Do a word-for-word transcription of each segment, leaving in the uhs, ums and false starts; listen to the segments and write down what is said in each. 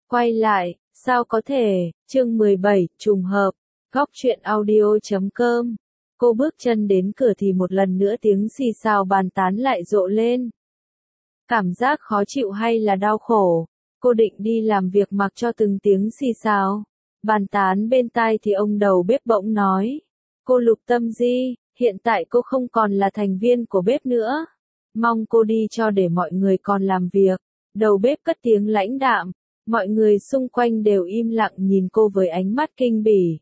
Quay lại, sao có thể, chương mười bảy, trùng hợp, góc truyện audio chấm com. Cô bước chân đến cửa thì một lần nữa tiếng xì xào bàn tán lại rộ lên. Cảm giác khó chịu hay là đau khổ, cô định đi làm việc mặc cho từng tiếng xì xào bàn tán bên tai thì ông đầu bếp bỗng nói. Cô Lục Tâm Di, hiện tại cô không còn là thành viên của bếp nữa. Mong cô đi cho để mọi người còn làm việc. Đầu bếp cất tiếng lãnh đạm. Mọi người xung quanh đều im lặng nhìn cô với ánh mắt kinh bỉ.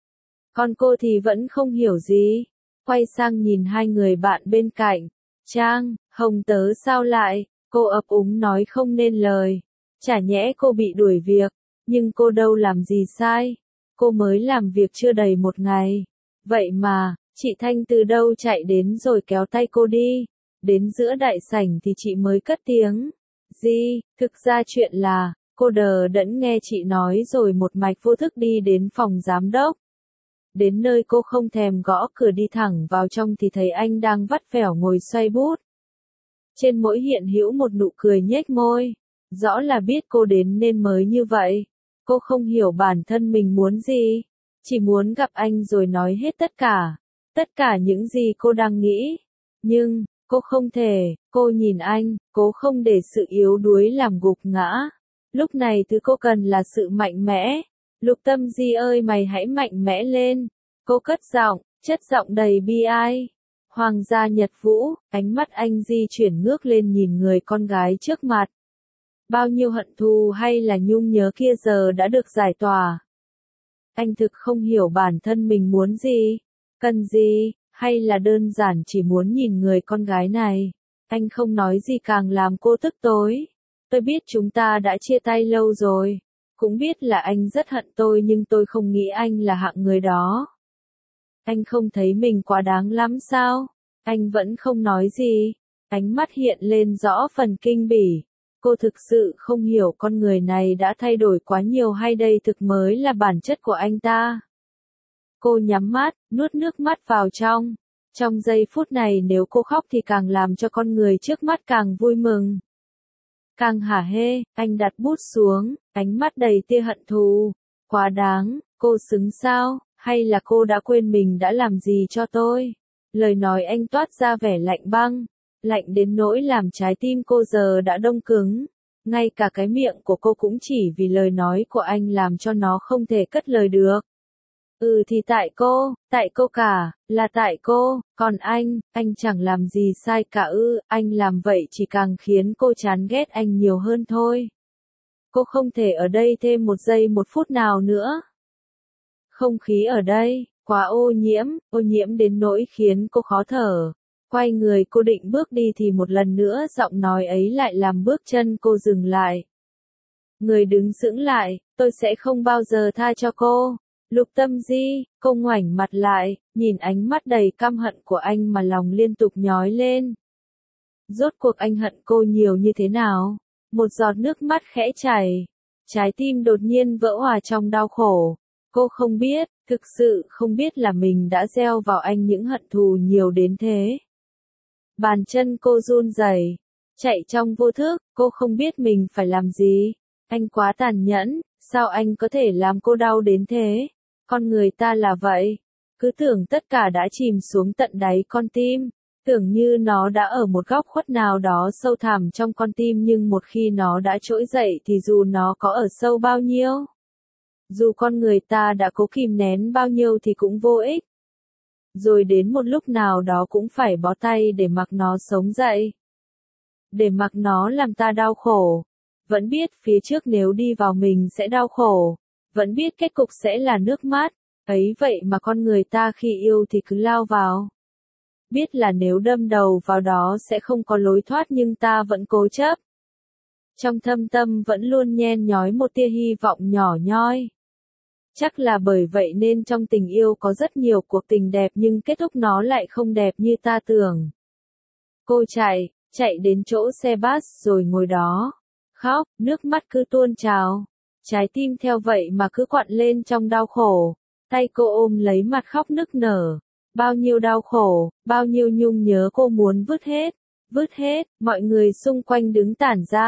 Còn cô thì vẫn không hiểu gì. Quay sang nhìn hai người bạn bên cạnh. Trang, Hồng tớ sao lại? Cô ấp úng nói không nên lời. Chả nhẽ cô bị đuổi việc. Nhưng cô đâu làm gì sai. Cô mới làm việc chưa đầy một ngày. Vậy mà, chị Thanh từ đâu chạy đến rồi kéo tay cô đi. Đến giữa đại sảnh thì chị mới cất tiếng. Gì, thực ra chuyện là, cô đờ đẫn nghe chị nói rồi một mạch vô thức đi đến phòng giám đốc. Đến nơi cô không thèm gõ cửa đi thẳng vào trong thì thấy anh đang vắt vẻo ngồi xoay bút. Trên mỗi hiện hữu một nụ cười nhếch môi. Rõ là biết cô đến nên mới như vậy. Cô không hiểu bản thân mình muốn gì. Chỉ muốn gặp anh rồi nói hết tất cả. Tất cả những gì cô đang nghĩ. Nhưng, cô không thể, cô nhìn anh, cố không để sự yếu đuối làm gục ngã. Lúc này thứ cô cần là sự mạnh mẽ. Lục Tâm Di ơi mày hãy mạnh mẽ lên. Cô cất giọng, chất giọng đầy bi ai. Hoàng gia Nhật Vũ, ánh mắt anh di chuyển ngước lên nhìn người con gái trước mặt. Bao nhiêu hận thù hay là nhung nhớ kia giờ đã được giải tỏa. Anh thực không hiểu bản thân mình muốn gì, cần gì, hay là đơn giản chỉ muốn nhìn người con gái này. Anh không nói gì càng làm cô tức tối. Tôi biết chúng ta đã chia tay lâu rồi. Cũng biết là anh rất hận tôi nhưng tôi không nghĩ anh là hạng người đó. Anh không thấy mình quá đáng lắm sao? Anh vẫn không nói gì. Ánh mắt hiện lên rõ phần kinh bỉ. Cô thực sự không hiểu con người này đã thay đổi quá nhiều hay đây thực mới là bản chất của anh ta. Cô nhắm mắt, nuốt nước mắt vào trong. Trong giây phút này nếu cô khóc thì càng làm cho con người trước mắt càng vui mừng. Càng hả hê, anh đặt bút xuống, ánh mắt đầy tia hận thù. Quá đáng, cô xứng sao, hay là cô đã quên mình đã làm gì cho tôi? Lời nói anh toát ra vẻ lạnh băng. Lạnh đến nỗi làm trái tim cô giờ đã đông cứng. Ngay cả cái miệng của cô cũng chỉ vì lời nói của anh làm cho nó không thể cất lời được. Ừ thì tại cô, tại cô cả, là tại cô, còn anh, anh chẳng làm gì sai cả ư, anh làm vậy chỉ càng khiến cô chán ghét anh nhiều hơn thôi. Cô không thể ở đây thêm một giây một phút nào nữa. Không khí ở đây, quá ô nhiễm, ô nhiễm đến nỗi khiến cô khó thở. Quay người cô định bước đi thì một lần nữa giọng nói ấy lại làm bước chân cô dừng lại. Người đứng sững lại, tôi sẽ không bao giờ tha cho cô. Lục Tâm Di, cô ngoảnh mặt lại, nhìn ánh mắt đầy căm hận của anh mà lòng liên tục nhói lên. Rốt cuộc anh hận cô nhiều như thế nào? Một giọt nước mắt khẽ chảy. Trái tim đột nhiên vỡ hòa trong đau khổ. Cô không biết, thực sự không biết là mình đã gieo vào anh những hận thù nhiều đến thế. Bàn chân cô run rẩy, chạy trong vô thức, cô không biết mình phải làm gì. Anh quá tàn nhẫn, sao anh có thể làm cô đau đến thế? Con người ta là vậy, cứ tưởng tất cả đã chìm xuống tận đáy con tim, tưởng như nó đã ở một góc khuất nào đó sâu thẳm trong con tim nhưng một khi nó đã trỗi dậy thì dù nó có ở sâu bao nhiêu, dù con người ta đã cố kìm nén bao nhiêu thì cũng vô ích. Rồi đến một lúc nào đó cũng phải bó tay để mặc nó sống dậy. Để mặc nó làm ta đau khổ. Vẫn biết phía trước nếu đi vào mình sẽ đau khổ. Vẫn biết kết cục sẽ là nước mắt. Ấy vậy mà con người ta khi yêu thì cứ lao vào. Biết là nếu đâm đầu vào đó sẽ không có lối thoát nhưng ta vẫn cố chấp. Trong thâm tâm vẫn luôn nhen nhói một tia hy vọng nhỏ nhoi. Chắc là bởi vậy nên trong tình yêu có rất nhiều cuộc tình đẹp nhưng kết thúc nó lại không đẹp như ta tưởng. Cô chạy, chạy đến chỗ xe bus rồi ngồi đó. Khóc, nước mắt cứ tuôn trào. Trái tim theo vậy mà cứ quặn lên trong đau khổ. Tay cô ôm lấy mặt khóc nức nở. Bao nhiêu đau khổ, bao nhiêu nhung nhớ cô muốn vứt hết. Vứt hết, mọi người xung quanh đứng tản ra.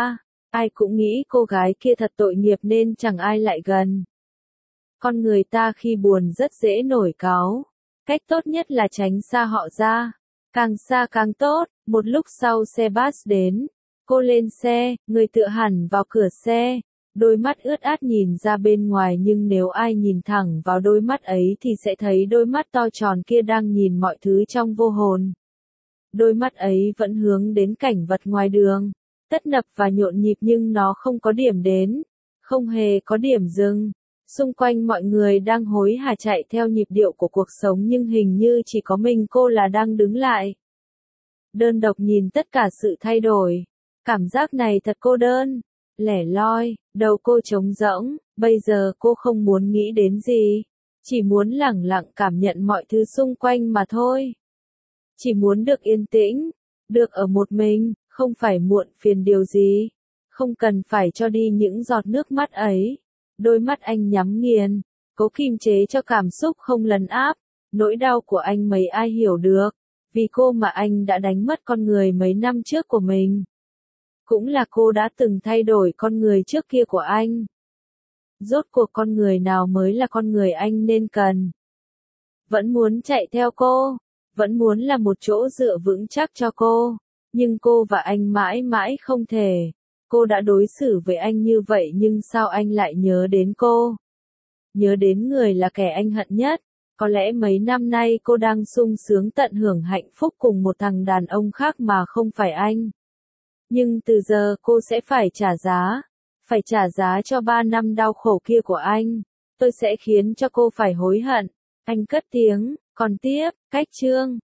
Ai cũng nghĩ cô gái kia thật tội nghiệp nên chẳng ai lại gần. Con người ta khi buồn rất dễ nổi cáu. Cách tốt nhất là tránh xa họ ra. Càng xa càng tốt. Một lúc sau xe bus đến. Cô lên xe, người tựa hẳn vào cửa xe. Đôi mắt ướt át nhìn ra bên ngoài, nhưng nếu ai nhìn thẳng vào đôi mắt ấy thì sẽ thấy đôi mắt to tròn kia đang nhìn mọi thứ trong vô hồn. Đôi mắt ấy vẫn hướng đến cảnh vật ngoài đường. Tấp nập và nhộn nhịp nhưng nó không có điểm đến. Không hề có điểm dừng. Xung quanh mọi người đang hối hả chạy theo nhịp điệu của cuộc sống nhưng hình như chỉ có mình cô là đang đứng lại. Đơn độc nhìn tất cả sự thay đổi. Cảm giác này thật cô đơn, lẻ loi, đầu cô trống rỗng, bây giờ cô không muốn nghĩ đến gì. Chỉ muốn lẳng lặng cảm nhận mọi thứ xung quanh mà thôi. Chỉ muốn được yên tĩnh, được ở một mình, không phải muộn phiền điều gì. Không cần phải cho đi những giọt nước mắt ấy. Đôi mắt anh nhắm nghiền, cố kiềm chế cho cảm xúc không lấn áp. Nỗi đau của anh mấy ai hiểu được. Vì cô mà anh đã đánh mất con người mấy năm trước của mình. Cũng là cô đã từng thay đổi con người trước kia của anh. Rốt cuộc con người nào mới là con người anh nên cần. Vẫn muốn chạy theo cô, vẫn muốn là một chỗ dựa vững chắc cho cô. Nhưng cô và anh mãi mãi không thể. Cô đã đối xử với anh như vậy nhưng sao anh lại nhớ đến cô? Nhớ đến người là kẻ anh hận nhất. Có lẽ mấy năm nay cô đang sung sướng tận hưởng hạnh phúc cùng một thằng đàn ông khác mà không phải anh. Nhưng từ giờ cô sẽ phải trả giá. Phải trả giá cho ba năm đau khổ kia của anh. Tôi sẽ khiến cho cô phải hối hận. Anh cất tiếng, còn tiếp, cách chương.